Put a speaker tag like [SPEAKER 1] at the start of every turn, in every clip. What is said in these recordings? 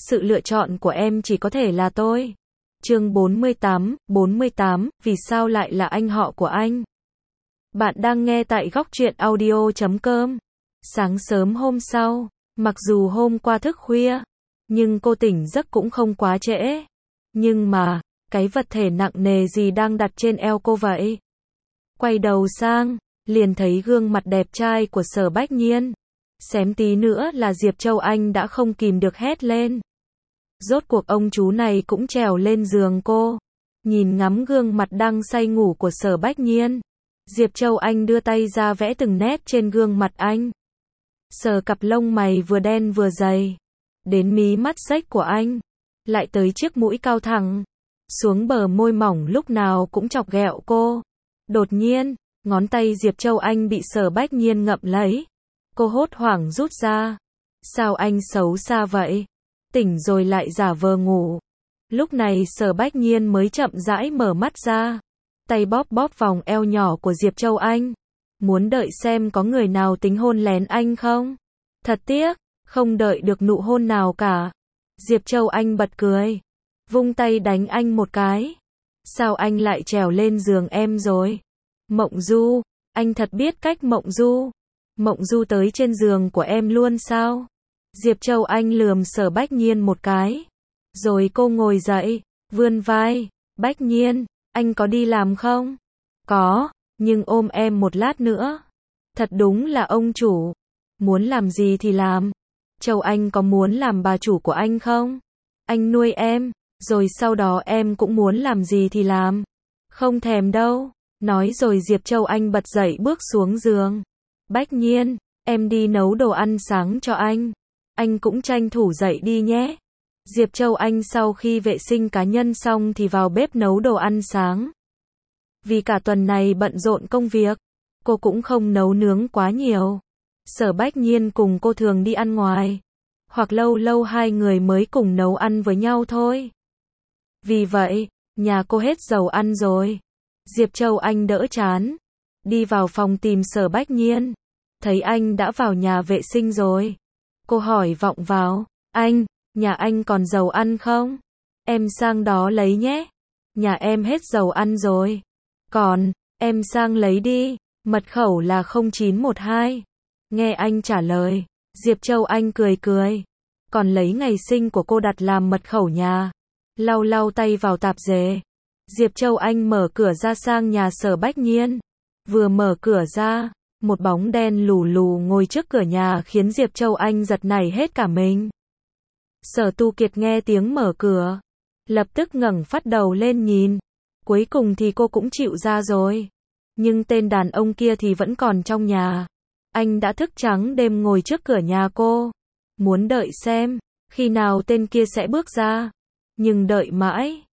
[SPEAKER 1] sự lựa chọn của em chỉ có thể là tôi. Chương 48, vì sao lại là anh họ của anh? Bạn đang nghe tại góc truyện audio.com. Sáng sớm hôm sau, mặc dù hôm qua thức khuya, nhưng cô tỉnh giấc cũng không quá trễ. Nhưng mà, cái vật thể nặng nề gì đang đặt trên eo cô vậy? Quay đầu sang, liền thấy gương mặt đẹp trai của Sở Bách Nhiên. Xém tí nữa là Diệp Châu Anh đã không kìm được hét lên. Rốt cuộc ông chú này cũng trèo lên giường cô. Nhìn ngắm gương mặt đang say ngủ của Sở Bách Nhiên, Diệp Châu Anh đưa tay ra vẽ từng nét trên gương mặt anh. Sờ cặp lông mày vừa đen vừa dày, đến mí mắt xếch của anh, lại tới chiếc mũi cao thẳng, xuống bờ môi mỏng lúc nào cũng chọc ghẹo cô. Đột nhiên, ngón tay Diệp Châu Anh bị Sở Bách Nhiên ngậm lấy. Cô hốt hoảng rút ra. Sao anh xấu xa vậy? Tỉnh rồi lại giả vờ ngủ. Lúc này Sở Bách Nhiên mới chậm rãi mở mắt ra. Tay bóp bóp vòng eo nhỏ của Diệp Châu Anh. Muốn đợi xem có người nào tính hôn lén anh không? Thật tiếc, không đợi được nụ hôn nào cả. Diệp Châu Anh bật cười. Vung tay đánh anh một cái. Sao anh lại trèo lên giường em rồi? Mộng du, anh thật biết cách mộng du. Mộng du tới trên giường của em luôn sao? Diệp Châu Anh lườm Sở Bách Nhiên một cái. Rồi cô ngồi dậy, vươn vai. Bách Nhiên, anh có đi làm không? Có, nhưng ôm em một lát nữa. Thật đúng là ông chủ. Muốn làm gì thì làm. Châu Anh có muốn làm bà chủ của anh không? Anh nuôi em, rồi sau đó em cũng muốn làm gì thì làm. Không thèm đâu. Nói rồi Diệp Châu Anh bật dậy bước xuống giường. Bách Nhiên, em đi nấu đồ ăn sáng cho anh. Anh cũng tranh thủ dậy đi nhé. Diệp Châu Anh sau khi vệ sinh cá nhân xong thì vào bếp nấu đồ ăn sáng. Vì cả tuần này bận rộn công việc, cô cũng không nấu nướng quá nhiều. Sở Bách Nhiên cùng cô thường đi ăn ngoài, hoặc lâu lâu hai người mới cùng nấu ăn với nhau thôi. Vì vậy, nhà cô hết dầu ăn rồi. Diệp Châu Anh đỡ chán, đi vào phòng tìm Sở Bách Nhiên. Thấy anh đã vào nhà vệ sinh rồi. Cô hỏi vọng vào, anh, nhà anh còn dầu ăn không? Em sang đó lấy nhé. Nhà em hết dầu ăn rồi. Còn, em sang lấy đi. Mật khẩu là 0912. Nghe anh trả lời, Diệp Châu Anh cười cười. Còn lấy ngày sinh của cô đặt làm mật khẩu nhà. Lau lau tay vào tạp dề. Diệp Châu Anh mở cửa ra sang nhà Sở Bách Nhiên. Vừa mở cửa ra, một bóng đen lù lù ngồi trước cửa nhà khiến Diệp Châu Anh giật nảy hết cả mình. Sở Tu Kiệt nghe tiếng mở cửa, lập tức ngẩng phát đầu lên nhìn. Cuối cùng thì cô cũng chịu ra rồi. Nhưng tên đàn ông kia thì vẫn còn trong nhà. Anh đã thức trắng đêm ngồi trước cửa nhà cô. Muốn đợi xem, khi nào tên kia sẽ bước ra. Nhưng đợi mãi,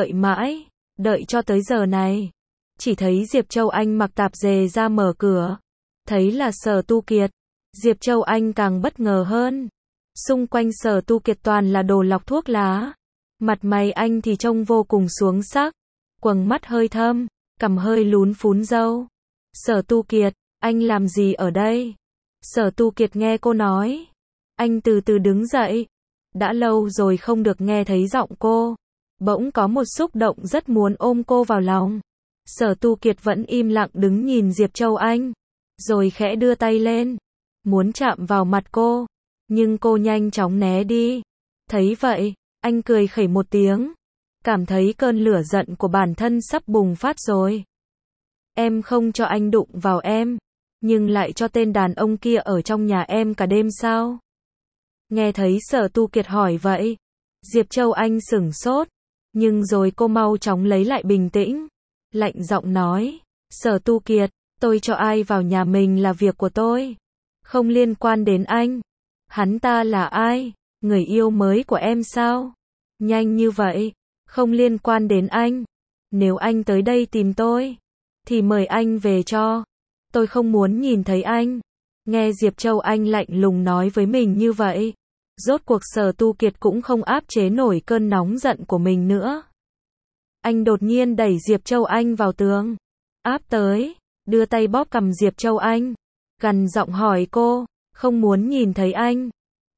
[SPEAKER 1] đợi cho tới giờ này. Chỉ thấy Diệp Châu Anh mặc tạp dề ra mở cửa. Thấy là Sở Tu Kiệt. Diệp Châu Anh càng bất ngờ hơn. Xung quanh Sở Tu Kiệt toàn là đồ lọc thuốc lá. Mặt mày anh thì trông vô cùng xuống sắc. Quầng mắt hơi thâm, cằm hơi lún phún râu. Sở Tu Kiệt, anh làm gì ở đây? Sở Tu Kiệt nghe cô nói. Anh từ từ đứng dậy. Đã lâu rồi không được nghe thấy giọng cô. Bỗng có một xúc động rất muốn ôm cô vào lòng. Sở Tu Kiệt vẫn im lặng đứng nhìn Diệp Châu Anh. Rồi khẽ đưa tay lên. Muốn chạm vào mặt cô. Nhưng cô nhanh chóng né đi. Thấy vậy, anh cười khẩy một tiếng. Cảm thấy cơn lửa giận của bản thân sắp bùng phát rồi. Em không cho anh đụng vào em. Nhưng lại cho tên đàn ông kia ở trong nhà em cả đêm sao? Nghe thấy Sở Tu Kiệt hỏi vậy. Diệp Châu Anh sửng sốt. Nhưng rồi cô mau chóng lấy lại bình tĩnh. Lạnh giọng nói. Sở Tu Kiệt, tôi cho ai vào nhà mình là việc của tôi. Không liên quan đến anh. Hắn ta là ai? Người yêu mới của em sao? Nhanh như vậy. Không liên quan đến anh. Nếu anh tới đây tìm tôi, thì mời anh về cho. Tôi không muốn nhìn thấy anh. Nghe Diệp Châu Anh lạnh lùng nói với mình như vậy. Rốt cuộc Sở Tu Kiệt cũng không áp chế nổi cơn nóng giận của mình nữa. Anh đột nhiên đẩy Diệp Châu Anh vào tường. Áp tới, đưa tay bóp cằm Diệp Châu Anh. Gằn giọng hỏi cô, không muốn nhìn thấy anh.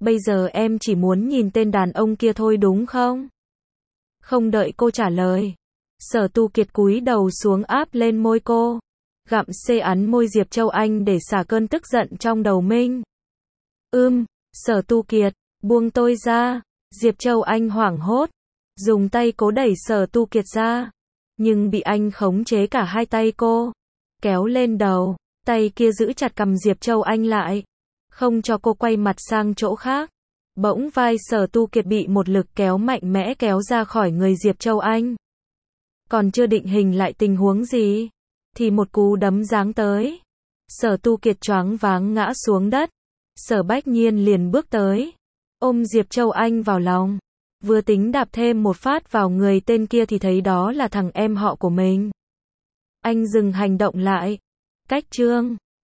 [SPEAKER 1] Bây giờ em chỉ muốn nhìn tên đàn ông kia thôi đúng không? Không đợi cô trả lời. Sở Tu Kiệt cúi đầu xuống áp lên môi cô. Gặm xê ắn môi Diệp Châu Anh để xả cơn tức giận trong đầu mình. Sở Tu Kiệt, buông tôi ra. Diệp Châu Anh hoảng hốt. Dùng tay cố đẩy Sở Tu Kiệt ra. Nhưng bị anh khống chế cả hai tay cô. Kéo lên đầu. Tay kia giữ chặt cằm Diệp Châu Anh lại. Không cho cô quay mặt sang chỗ khác. Bỗng vai Sở Tu Kiệt bị một lực kéo mạnh mẽ kéo ra khỏi người Diệp Châu Anh. Còn chưa định hình lại tình huống gì, thì một cú đấm giáng tới. Sở Tu Kiệt choáng váng ngã xuống đất. Sở Bách Nhiên liền bước tới, ôm Diệp Châu Anh vào lòng. Vừa tính đạp thêm một phát vào người tên kia thì thấy đó là thằng em họ của mình. Anh dừng hành động lại. Cách chương